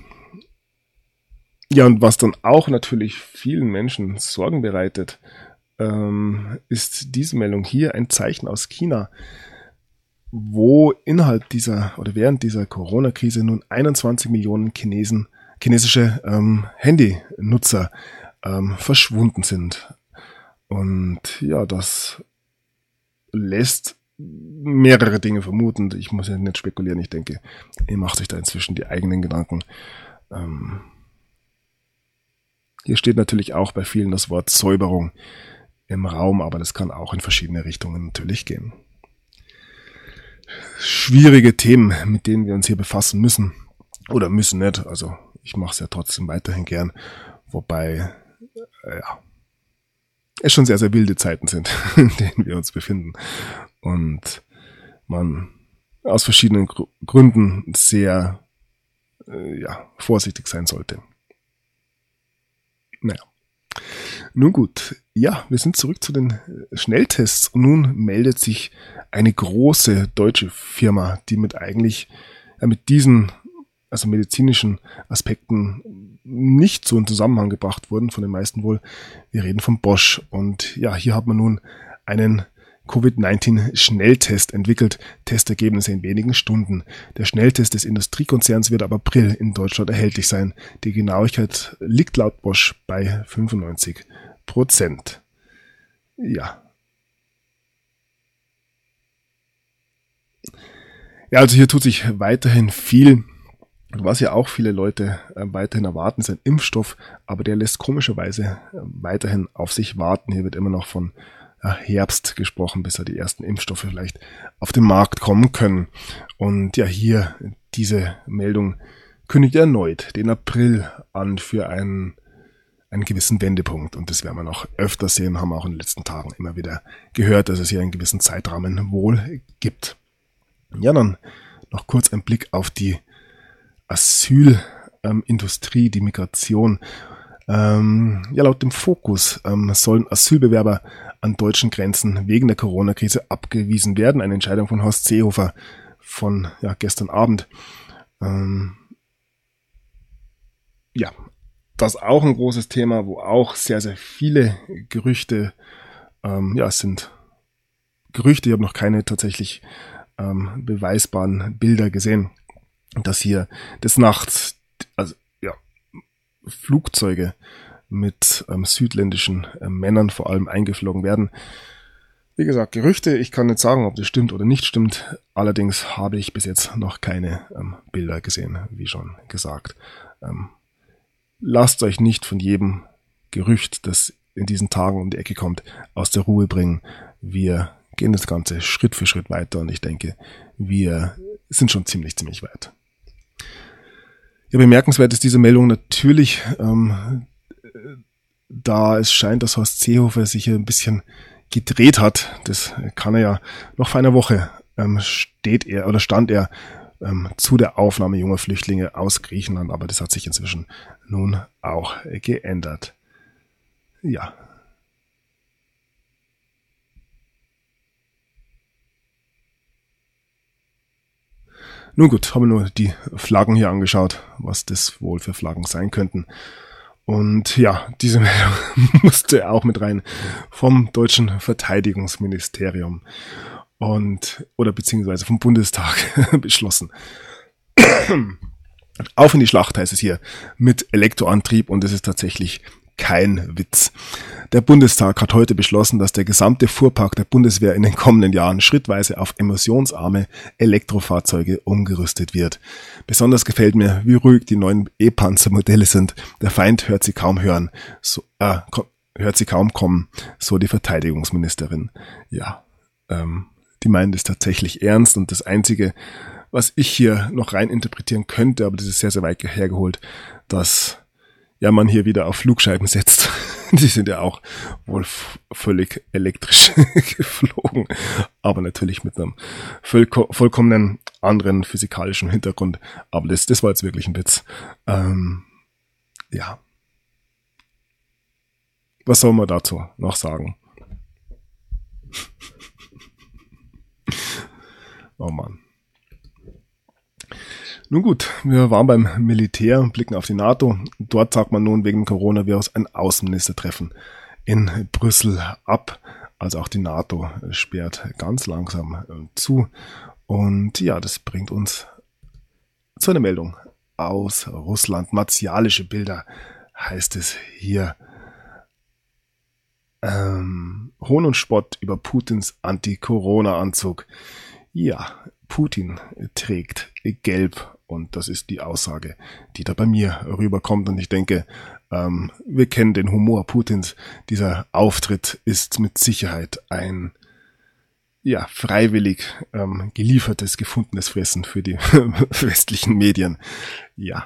Ja, und was dann auch natürlich vielen Menschen Sorgen bereitet, ist diese Meldung hier ein Zeichen aus China, wo während dieser Corona-Krise nun 21 Millionen chinesische Handynutzer verschwunden sind. Und ja, das lässt mehrere Dinge vermuten. Ich muss ja nicht spekulieren, ich denke, ihr macht sich da inzwischen die eigenen Gedanken. Hier steht natürlich auch bei vielen das Wort Säuberung im Raum, aber das kann auch in verschiedene Richtungen natürlich gehen. Schwierige Themen, mit denen wir uns hier befassen müssen. Oder müssen nicht, also ich mache es ja trotzdem weiterhin gern. Wobei, es schon sehr, sehr wilde Zeiten sind, in denen wir uns befinden. Und man aus verschiedenen Gründen sehr vorsichtig sein sollte. Naja. Nun gut, ja, wir sind zurück zu den Schnelltests und nun meldet sich eine große deutsche Firma, die mit diesen medizinischen Aspekten nicht so in Zusammenhang gebracht wurden, von den meisten wohl. Wir reden von Bosch und ja, hier hat man nun einen Covid-19-Schnelltest entwickelt, Testergebnisse in wenigen Stunden. Der Schnelltest des Industriekonzerns wird ab April in Deutschland erhältlich sein. Die Genauigkeit liegt laut Bosch bei 95%. Ja. Ja, also hier tut sich weiterhin viel. Was ja auch viele Leute weiterhin erwarten, ist ein Impfstoff, aber der lässt komischerweise weiterhin auf sich warten. Hier wird immer noch von Herbst gesprochen, bis die ersten Impfstoffe vielleicht auf den Markt kommen können. Und ja, hier diese Meldung kündigt erneut den April an für einen gewissen Wendepunkt. Und das werden wir noch öfter sehen, haben wir auch in den letzten Tagen immer wieder gehört, dass es hier einen gewissen Zeitrahmen wohl gibt. Ja, dann noch kurz ein Blick auf die Asylindustrie, die Migration. Laut dem Fokus sollen Asylbewerber an deutschen Grenzen wegen der Corona-Krise abgewiesen werden. Eine Entscheidung von Horst Seehofer von gestern Abend. Das ist auch ein großes Thema, wo auch sehr, sehr viele Gerüchte, es sind Gerüchte, ich habe noch keine tatsächlich beweisbaren Bilder gesehen, dass hier des Nachts Flugzeuge mit südländischen Männern vor allem eingeflogen werden. Wie gesagt, Gerüchte, ich kann nicht sagen, ob das stimmt oder nicht stimmt. Allerdings habe ich bis jetzt noch keine Bilder gesehen, wie schon gesagt. Lasst euch nicht von jedem Gerücht, das in diesen Tagen um die Ecke kommt, aus der Ruhe bringen. Wir gehen das Ganze Schritt für Schritt weiter und ich denke, wir sind schon ziemlich, ziemlich weit. Ja, bemerkenswert ist diese Meldung natürlich, da es scheint, dass Horst Seehofer sich hier ein bisschen gedreht hat. Das kann er ja noch vor einer Woche stand er zu der Aufnahme junger Flüchtlinge aus Griechenland, aber das hat sich inzwischen nun auch geändert. Ja. Nun gut, haben wir nur die Flaggen hier angeschaut, was das wohl für Flaggen sein könnten. Und ja, diese Meldung musste auch mit rein vom deutschen Verteidigungsministerium oder beziehungsweise vom Bundestag beschlossen. Auf in die Schlacht heißt es hier mit Elektroantrieb und es ist tatsächlich kein Witz. Der Bundestag hat heute beschlossen, dass der gesamte Fuhrpark der Bundeswehr in den kommenden Jahren schrittweise auf emissionsarme Elektrofahrzeuge umgerüstet wird. Besonders gefällt mir, wie ruhig die neuen E-Panzer-Modelle sind. Der Feind hört sie kaum kommen, so die Verteidigungsministerin. Ja, die meinen das tatsächlich ernst, und das Einzige, was ich hier noch rein interpretieren könnte, aber das ist sehr, sehr weit hergeholt, dass ja man hier wieder auf Flugscheiben setzt. Die sind ja auch wohl völlig elektrisch geflogen, aber natürlich mit einem vollkommenen anderen physikalischen Hintergrund. Aber das war jetzt wirklich ein Witz. Ja. Was soll man dazu noch sagen? Oh Mann. Nun gut, wir waren beim Militär und blicken auf die NATO. Dort sagt man nun wegen Coronavirus ein Außenministertreffen in Brüssel ab. Also auch die NATO sperrt ganz langsam zu. Und ja, das bringt uns zu einer Meldung aus Russland. Martialische Bilder heißt es hier. Hohn und Spott über Putins Anti-Corona-Anzug. Ja, Putin trägt gelb, und das ist die Aussage, die da bei mir rüberkommt. Und ich denke, wir kennen den Humor Putins. Dieser Auftritt ist mit Sicherheit ein freiwillig geliefertes, gefundenes Fressen für die westlichen Medien. Ja.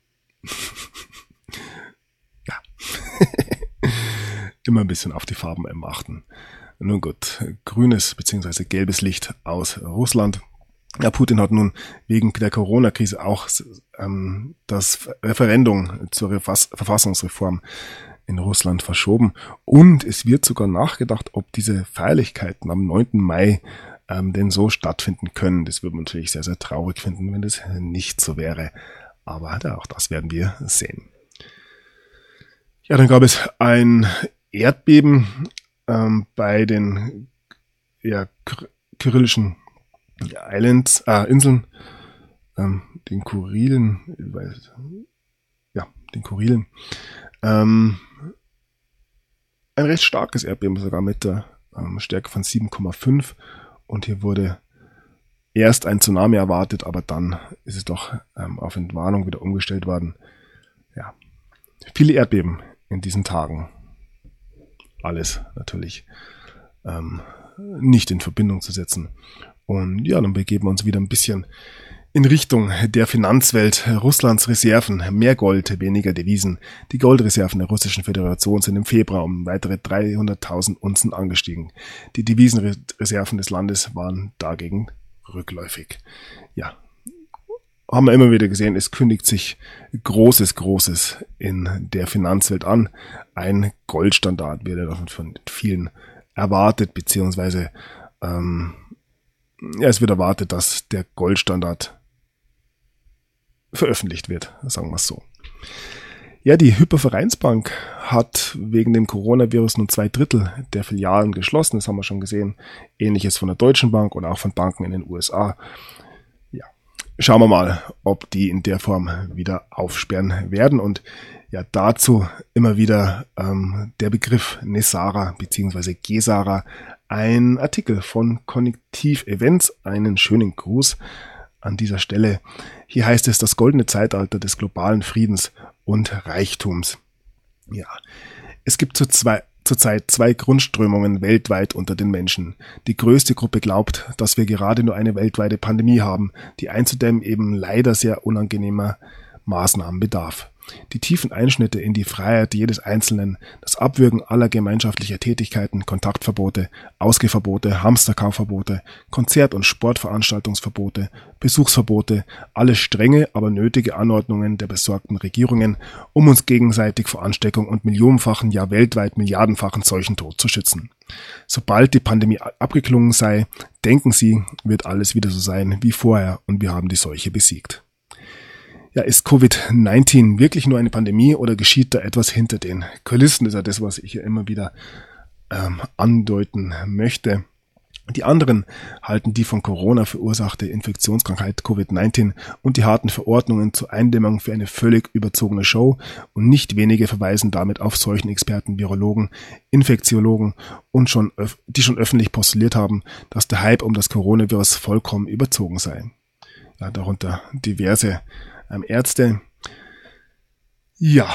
Ja. Immer ein bisschen auf die Farben achten. Nun gut, grünes bzw. gelbes Licht aus Russland. Ja, Putin hat nun wegen der Corona-Krise auch das Referendum zur Verfassungsreform in Russland verschoben. Und es wird sogar nachgedacht, ob diese Feierlichkeiten am 9. Mai denn so stattfinden können. Das würde man natürlich sehr, sehr traurig finden, wenn das nicht so wäre. Aber auch das werden wir sehen. Ja, dann gab es ein Erdbeben bei den kyrillischen Inseln, den Kurilen, den Kurilen. Ein recht starkes Erdbeben, sogar mit der Stärke von 7,5. Und hier wurde erst ein Tsunami erwartet, aber dann ist es doch auf Entwarnung wieder umgestellt worden. Ja, viele Erdbeben in diesen Tagen. Alles natürlich nicht in Verbindung zu setzen. Und ja, dann begeben wir uns wieder ein bisschen in Richtung der Finanzwelt. Russlands Reserven, mehr Gold, weniger Devisen. Die Goldreserven der Russischen Föderation sind im Februar um weitere 300.000 Unzen angestiegen. Die Devisenreserven des Landes waren dagegen rückläufig. Ja, haben wir immer wieder gesehen, es kündigt sich Großes in der Finanzwelt an. Ein Goldstandard wird ja von vielen erwartet, beziehungsweise es wird erwartet, dass der Goldstandard veröffentlicht wird, sagen wir es so. Ja, die Hypervereinsbank hat wegen dem Coronavirus nun 2/3 der Filialen geschlossen, das haben wir schon gesehen. Ähnliches von der Deutschen Bank oder auch von Banken in den USA. Ja, schauen wir mal, ob die in der Form wieder aufsperren werden. Und ja, dazu immer wieder der Begriff Nesara bzw. Gesara. Ein Artikel von Konnektiv Events, einen schönen Gruß an dieser Stelle. Hier heißt es, das goldene Zeitalter des globalen Friedens und Reichtums. Ja, es gibt zurzeit zwei Grundströmungen weltweit unter den Menschen. Die größte Gruppe glaubt, dass wir gerade nur eine weltweite Pandemie haben, die einzudämmen eben leider sehr unangenehmer Maßnahmen bedarf. Die tiefen Einschnitte in die Freiheit jedes Einzelnen, das Abwürgen aller gemeinschaftlicher Tätigkeiten, Kontaktverbote, Ausgehverbote, Hamsterkaufverbote, Konzert- und Sportveranstaltungsverbote, Besuchsverbote, alle strenge, aber nötige Anordnungen der besorgten Regierungen, um uns gegenseitig vor Ansteckung und millionenfachen, ja weltweit milliardenfachen Seuchentod zu schützen. Sobald die Pandemie abgeklungen sei, denken Sie, wird alles wieder so sein wie vorher und wir haben die Seuche besiegt. Ja, ist Covid-19 wirklich nur eine Pandemie oder geschieht da etwas hinter den Kulissen? Das ist ja das, was ich hier immer wieder andeuten möchte. Die anderen halten die von Corona verursachte Infektionskrankheit Covid-19 und die harten Verordnungen zur Eindämmung für eine völlig überzogene Show und nicht wenige verweisen damit auf Seuchenexperten, Virologen, Infektiologen und die schon öffentlich postuliert haben, dass der Hype um das Coronavirus vollkommen überzogen sei. Ja, darunter diverse Ärzte. Ja,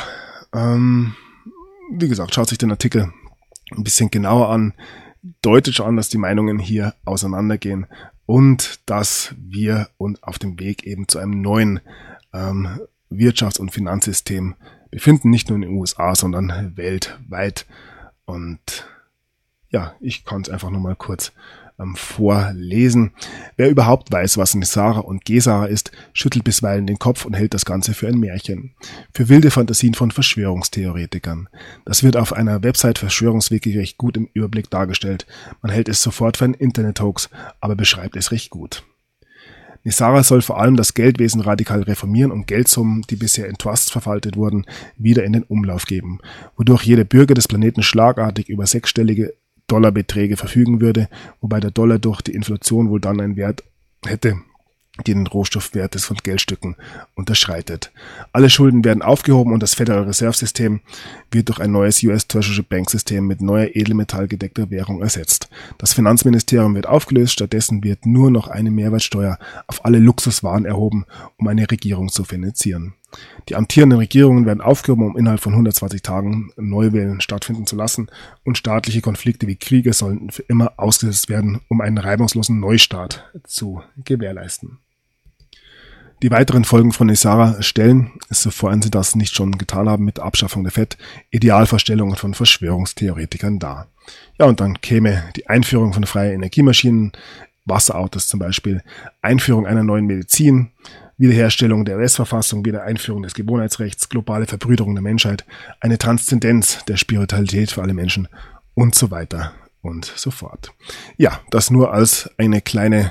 wie gesagt, schaut sich den Artikel ein bisschen genauer an, deutet schon an, dass die Meinungen hier auseinandergehen und dass wir uns auf dem Weg eben zu einem neuen Wirtschafts- und Finanzsystem befinden, nicht nur in den USA, sondern weltweit. Und ja, ich kann es einfach nochmal kurz vorlesen. Wer überhaupt weiß, was NESARA und GESARA ist, schüttelt bisweilen den Kopf und hält das Ganze für ein Märchen. Für wilde Fantasien von Verschwörungstheoretikern. Das wird auf einer Website Verschwörungswiki recht gut im Überblick dargestellt. Man hält es sofort für einen Internet-Hoax, aber beschreibt es recht gut. NESARA soll vor allem das Geldwesen radikal reformieren und Geldsummen, die bisher in Trusts verwaltet wurden, wieder in den Umlauf geben, wodurch jeder Bürger des Planeten schlagartig über sechsstellige Dollarbeträge verfügen würde, wobei der Dollar durch die Inflation wohl dann einen Wert hätte, die den Rohstoffwert von Geldstücken unterschreitet. Alle Schulden werden aufgehoben und das Federal Reserve System wird durch ein neues US Treasury Bank System mit neuer edelmetallgedeckter Währung ersetzt. Das Finanzministerium wird aufgelöst, stattdessen wird nur noch eine Mehrwertsteuer auf alle Luxuswaren erhoben, um eine Regierung zu finanzieren. Die amtierenden Regierungen werden aufgehoben, um innerhalb von 120 Tagen Neuwahlen stattfinden zu lassen und staatliche Konflikte wie Kriege sollen für immer ausgesetzt werden, um einen reibungslosen Neustart zu gewährleisten. Die weiteren Folgen von NESARA stellen, sofern sie das nicht schon getan haben mit der Abschaffung der FED, Idealvorstellungen von Verschwörungstheoretikern dar. Ja, und dann käme die Einführung von freien Energiemaschinen, Wasserautos zum Beispiel, Einführung einer neuen Medizin, Wiederherstellung der US-Verfassung, Wiedereinführung des Gewohnheitsrechts, globale Verbrüderung der Menschheit, eine Transzendenz der Spiritualität für alle Menschen und so weiter und so fort. Ja, das nur als eine kleine,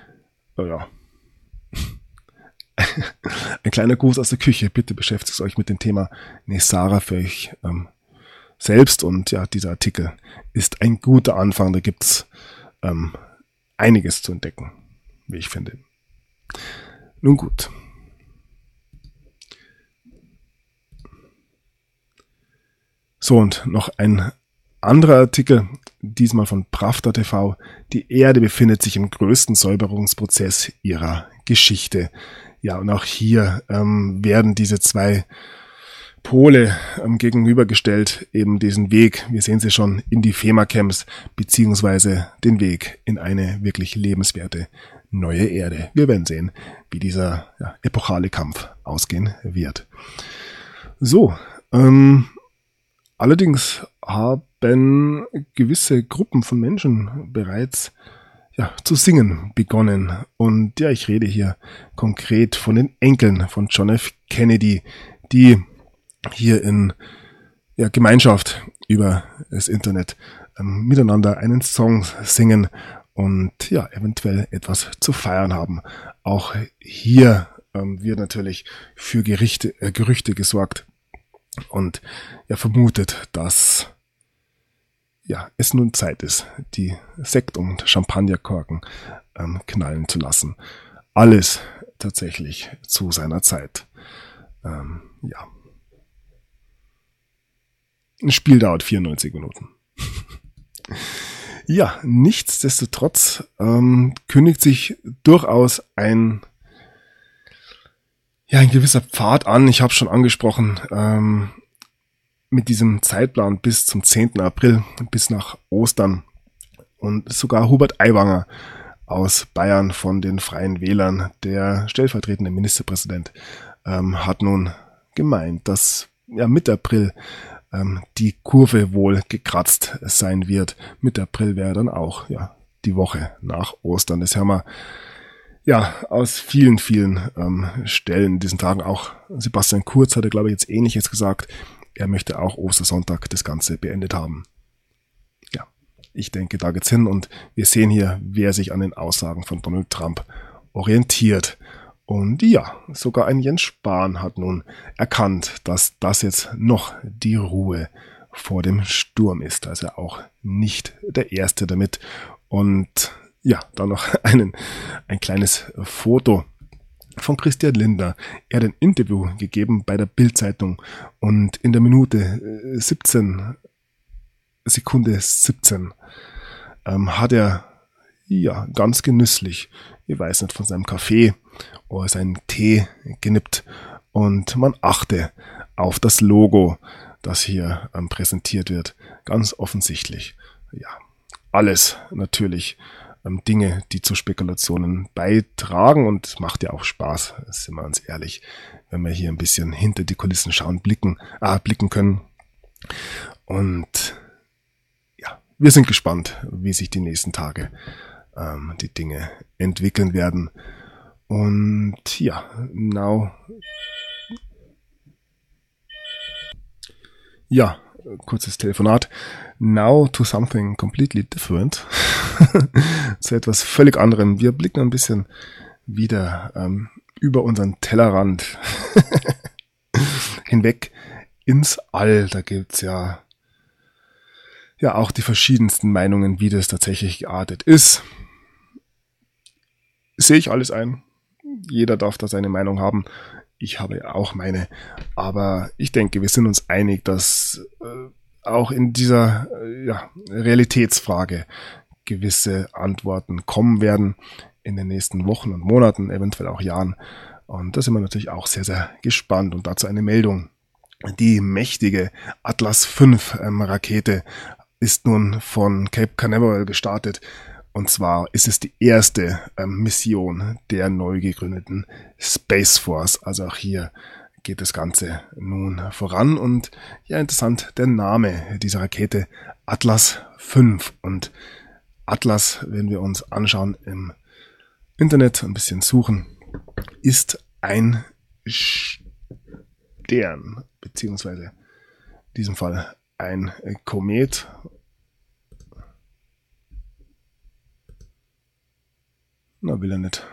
ein kleiner Gruß aus der Küche. Bitte beschäftigt euch mit dem Thema NESARA für euch selbst und ja, dieser Artikel ist ein guter Anfang. Da gibt's einiges zu entdecken, wie ich finde. Nun gut. So, und noch ein anderer Artikel, diesmal von Pravda.tv. Die Erde befindet sich im größten Säuberungsprozess ihrer Geschichte. Ja, und auch hier werden diese zwei Pole gegenübergestellt, eben diesen Weg, wir sehen sie schon, in die FEMA-Camps, beziehungsweise den Weg in eine wirklich lebenswerte neue Erde. Wir werden sehen, wie dieser epochale Kampf ausgehen wird. So, allerdings haben gewisse Gruppen von Menschen bereits zu singen begonnen. Und ja, ich rede hier konkret von den Enkeln von John F. Kennedy, die hier in Gemeinschaft über das Internet miteinander einen Song singen und ja, eventuell etwas zu feiern haben. Auch hier wird natürlich für Gerüchte gesorgt und vermutet, dass es nun Zeit ist, die Sekt- und Champagnerkorken knallen zu lassen. Alles tatsächlich zu seiner Zeit. Ein Spiel dauert 94 Minuten. Ja, nichtsdestotrotz kündigt sich durchaus ein gewisser Pfad an. Ich habe schon angesprochen, mit diesem Zeitplan bis zum 10. April, bis nach Ostern. Und sogar Hubert Aiwanger aus Bayern von den Freien Wählern, der stellvertretende Ministerpräsident, hat nun gemeint, dass Mitte April die Kurve wohl gekratzt sein wird. Mitte April wäre dann auch die Woche nach Ostern. Das haben wir aus vielen Stellen in diesen Tagen. Auch Sebastian Kurz hatte, glaube ich, jetzt Ähnliches gesagt. Er möchte auch Ostersonntag das Ganze beendet haben. Ja, ich denke, da geht's hin und wir sehen hier, wer sich an den Aussagen von Donald Trump orientiert. Und ja, sogar ein Jens Spahn hat nun erkannt, dass das jetzt noch die Ruhe vor dem Sturm ist. Also auch nicht der Erste damit. Und ja, dann noch ein kleines Foto von Christian Lindner. Er hat ein Interview gegeben bei der Bild-Zeitung und in der Minute 17, Sekunde 17, hat er ja ganz genüsslich, ich weiß nicht, von seinem Kaffee oder seinen Tee genippt und man achte auf das Logo, das hier präsentiert wird. Ganz offensichtlich. Ja, alles natürlich Dinge, die zu Spekulationen beitragen und macht ja auch Spaß, sind wir uns ehrlich, wenn wir hier ein bisschen hinter die Kulissen schauen, blicken können. Und ja, wir sind gespannt, wie sich die nächsten Tage die Dinge entwickeln werden. Und ja, kurzes Telefonat. Now to something completely different. Zu etwas völlig anderem. Wir blicken ein bisschen wieder über unseren Tellerrand hinweg ins All. Da gibt's ja auch die verschiedensten Meinungen, wie das tatsächlich geartet ist. Sehe ich alles ein. Jeder darf da seine Meinung haben. Ich habe auch meine. Aber ich denke, wir sind uns einig, dass auch in dieser Realitätsfrage gewisse Antworten kommen werden in den nächsten Wochen und Monaten, eventuell auch Jahren. Und da sind wir natürlich auch sehr, sehr gespannt. Und dazu eine Meldung. Die mächtige Atlas V Rakete ist nun von Cape Canaveral gestartet. Und zwar ist es die erste Mission der neu gegründeten Space Force. Also auch hier geht das Ganze nun voran. Und ja, interessant, der Name dieser Rakete Atlas V. Und Atlas, wenn wir uns anschauen im Internet, ein bisschen suchen, ist ein Stern, beziehungsweise in diesem Fall ein Komet. Na, will er nicht.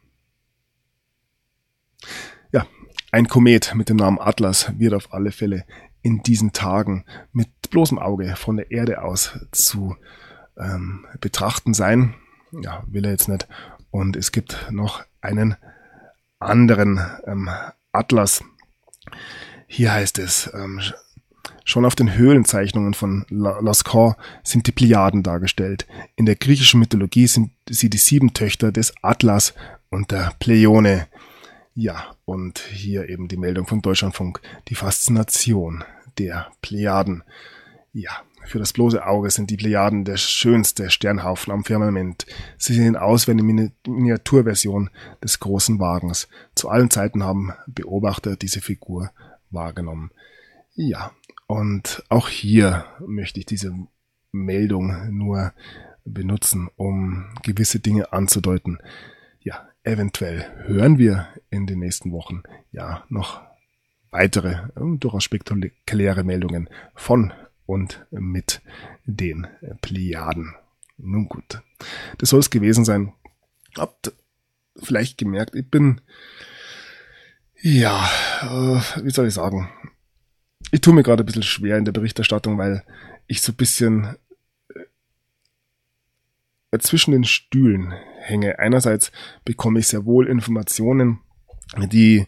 Ja, ein Komet mit dem Namen Atlas wird auf alle Fälle in diesen Tagen mit bloßem Auge von der Erde aus zu betrachten sein. Ja, will er jetzt nicht. Und es gibt noch einen anderen Atlas. Hier heißt es, schon auf den Höhlenzeichnungen von Lascaux sind die Plejaden dargestellt. In der griechischen Mythologie sind sie die 7 Töchter des Atlas und der Pleione. Ja, und hier eben die Meldung vom Deutschlandfunk. Die Faszination der Plejaden. Ja, für das bloße Auge sind die Plejaden der schönste Sternhaufen am Firmament. Sie sehen aus wie eine Miniaturversion des großen Wagens. Zu allen Zeiten haben Beobachter diese Figur wahrgenommen. Ja, und auch hier möchte ich diese Meldung nur benutzen, um gewisse Dinge anzudeuten. Ja, eventuell hören wir in den nächsten Wochen ja noch weitere, durchaus spektakuläre Meldungen von und mit den Plejaden. Nun gut, das soll es gewesen sein. Habt vielleicht gemerkt, ich bin, wie soll ich sagen, ich tue mir gerade ein bisschen schwer in der Berichterstattung, weil ich so ein bisschen zwischen den Stühlen hänge. Einerseits bekomme ich sehr wohl Informationen, die,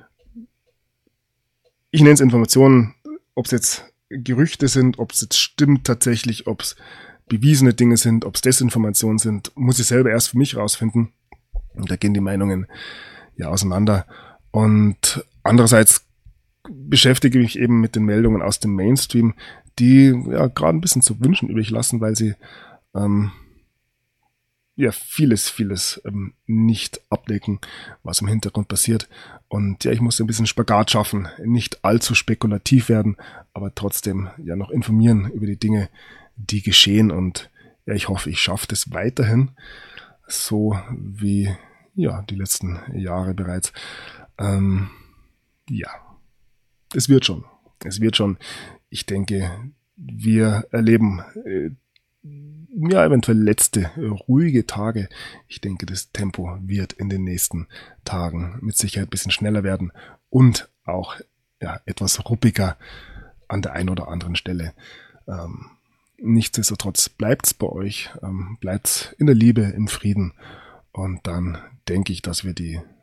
ich nenne es Informationen, ob es jetzt Gerüchte sind, ob es jetzt stimmt tatsächlich, ob es bewiesene Dinge sind, ob es Desinformationen sind, muss ich selber erst für mich rausfinden. Und da gehen die Meinungen ja auseinander. Und andererseits beschäftige ich mich eben mit den Meldungen aus dem Mainstream, die ja gerade ein bisschen zu wünschen übrig lassen, weil sie vieles nicht abdecken, was im Hintergrund passiert. Und ja, ich muss ein bisschen Spagat schaffen, nicht allzu spekulativ werden, aber trotzdem ja noch informieren über die Dinge, die geschehen. Und ja, ich hoffe, ich schaffe das weiterhin, so wie ja die letzten Jahre bereits. Es wird schon. Ich denke, wir erleben eventuell letzte ruhige Tage. Ich denke, das Tempo wird in den nächsten Tagen mit Sicherheit ein bisschen schneller werden und auch etwas ruppiger an der einen oder anderen Stelle. nichtsdestotrotz bleibt's bei euch, bleibt's in der Liebe, im Frieden und dann denke ich, dass wir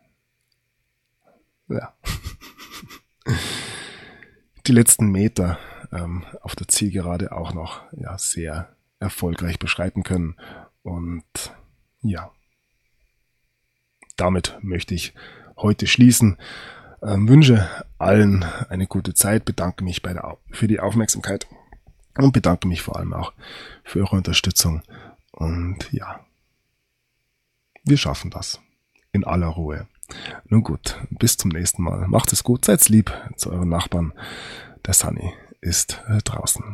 die letzten Meter auf der Zielgerade auch noch sehr erfolgreich beschreiten können. Und ja, damit möchte ich heute schließen. Wünsche allen eine gute Zeit, bedanke mich für die Aufmerksamkeit und bedanke mich vor allem auch für eure Unterstützung. Und ja, wir schaffen das in aller Ruhe. Nun gut, bis zum nächsten Mal. Macht es gut, seid lieb zu euren Nachbarn. Der Sunny ist draußen.